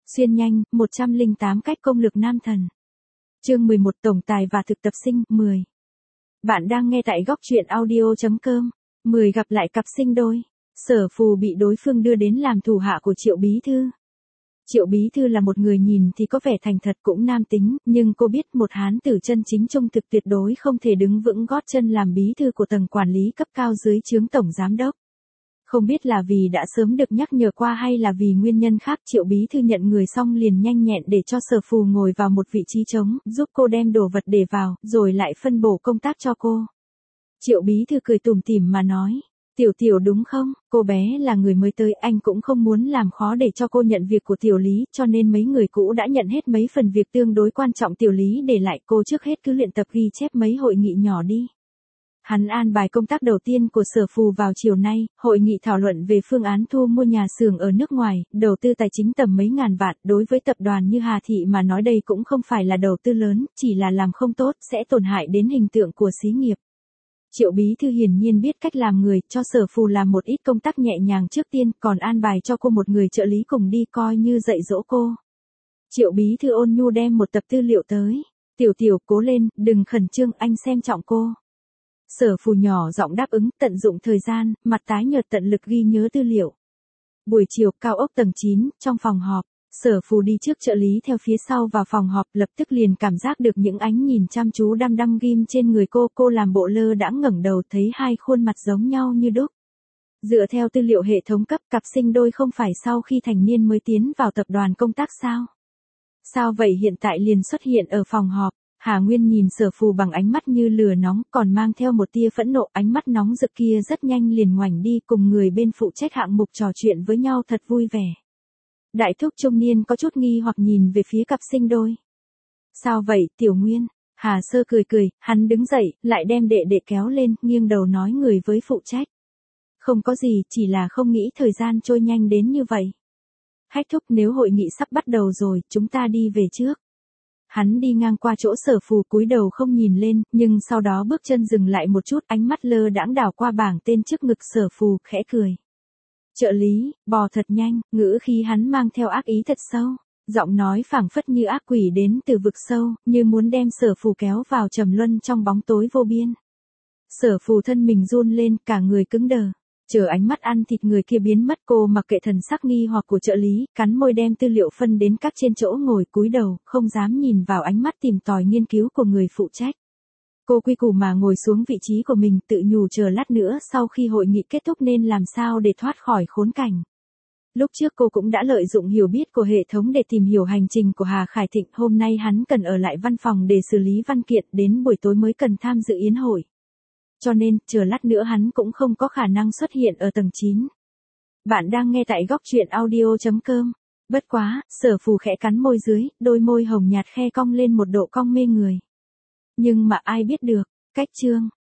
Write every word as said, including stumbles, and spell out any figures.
Xuyên nhanh, một trăm lẻ tám cách công lược nam thần. Chương mười một Tổng tài và thực tập sinh, mười. Bạn đang nghe tại góc truyện audio chấm com. mười Gặp lại cặp sinh đôi. Sở Phù bị đối phương đưa đến làm thủ hạ của Triệu Bí Thư. Triệu Bí Thư là một người nhìn thì có vẻ thành thật cũng nam tính, nhưng cô biết một hán tử chân chính trung thực tuyệt đối không thể đứng vững gót chân làm bí thư của tầng quản lý cấp cao dưới trướng tổng giám đốc. Không biết là vì đã sớm được nhắc nhở qua hay là vì nguyên nhân khác, Triệu Bí Thư nhận người xong liền nhanh nhẹn để cho Sở Phù ngồi vào một vị trí trống, giúp cô đem đồ vật để vào, rồi lại phân bổ công tác cho cô. Triệu Bí Thư cười tủm tỉm mà nói, Tiểu Tiểu đúng không, cô bé là người mới tới, anh cũng không muốn làm khó để cho cô nhận việc của Tiểu Lý, cho nên mấy người cũ đã nhận hết mấy phần việc tương đối quan trọng Tiểu Lý để lại, cô trước hết cứ luyện tập ghi chép mấy hội nghị nhỏ đi. Hắn an bài công tác đầu tiên của Sở Phù vào chiều nay, hội nghị thảo luận về phương án thu mua nhà xưởng ở nước ngoài, đầu tư tài chính tầm mấy ngàn vạn, đối với tập đoàn như Hà Thị mà nói đây cũng không phải là đầu tư lớn, chỉ là làm không tốt, sẽ tổn hại đến hình tượng của xí nghiệp. Triệu Bí Thư hiển nhiên biết cách làm người, cho Sở Phù làm một ít công tác nhẹ nhàng trước tiên, còn an bài cho cô một người trợ lý cùng đi coi như dạy dỗ cô. Triệu Bí Thư ôn nhu đem một tập tư liệu tới, Tiểu Tiểu cố lên, đừng khẩn trương, anh xem trọng cô. Sở Phù nhỏ giọng đáp ứng, tận dụng thời gian, mặt tái nhợt tận lực ghi nhớ tư liệu. Buổi chiều, cao ốc tầng chín, trong phòng họp, Sở Phù đi trước trợ lý theo phía sau vào phòng họp, lập tức liền cảm giác được những ánh nhìn chăm chú đăm đăm ghim trên người cô, cô làm bộ lơ đãng ngẩng đầu thấy hai khuôn mặt giống nhau như đúc. Dựa theo tư liệu hệ thống cấp, cặp sinh đôi không phải sau khi thành niên mới tiến vào tập đoàn công tác sao? Sao vậy hiện tại liền xuất hiện ở phòng họp? Hà Nguyên nhìn Sở Phù bằng ánh mắt như lửa nóng, còn mang theo một tia phẫn nộ, ánh mắt nóng rực kia rất nhanh liền ngoảnh đi, cùng người bên phụ trách hạng mục trò chuyện với nhau thật vui vẻ. Đại thúc trung niên có chút nghi hoặc nhìn về phía cặp sinh đôi. Sao vậy, Tiểu Nguyên? Hà Sơ cười cười, hắn đứng dậy, lại đem đệ đệ kéo lên, nghiêng đầu nói người với phụ trách. Không có gì, chỉ là không nghĩ thời gian trôi nhanh đến như vậy. Hách thúc, nếu hội nghị sắp bắt đầu rồi, chúng ta đi về trước. Hắn đi ngang qua chỗ Sở Phù, cúi đầu không nhìn lên, nhưng sau đó bước chân dừng lại một chút, ánh mắt lơ đãng đảo qua bảng tên trước ngực Sở Phù, khẽ cười. Trợ lý, bò thật nhanh, ngữ khí hắn mang theo ác ý thật sâu, giọng nói phảng phất như ác quỷ đến từ vực sâu, như muốn đem Sở Phù kéo vào trầm luân trong bóng tối vô biên. Sở Phù thân mình run lên, cả người cứng đờ. Chờ ánh mắt ăn thịt người kia biến mất, cô mặc kệ thần sắc nghi hoặc của trợ lý, cắn môi đem tư liệu phân đến các trên chỗ ngồi, cúi đầu, không dám nhìn vào ánh mắt tìm tòi nghiên cứu của người phụ trách. Cô quy củ mà ngồi xuống vị trí của mình, tự nhủ chờ lát nữa sau khi hội nghị kết thúc nên làm sao để thoát khỏi khốn cảnh. Lúc trước cô cũng đã lợi dụng hiểu biết của hệ thống để tìm hiểu hành trình của Hà Khải Thịnh, hôm nay hắn cần ở lại văn phòng để xử lý văn kiện, đến buổi tối mới cần tham dự yến hội. Cho nên, chờ lát nữa hắn cũng không có khả năng xuất hiện ở tầng chín. Bạn đang nghe tại góc truyện audio chấm com. Bất quá, Sở Phù khẽ cắn môi dưới, đôi môi hồng nhạt khe cong lên một độ cong mê người. Nhưng mà ai biết được, cách chương,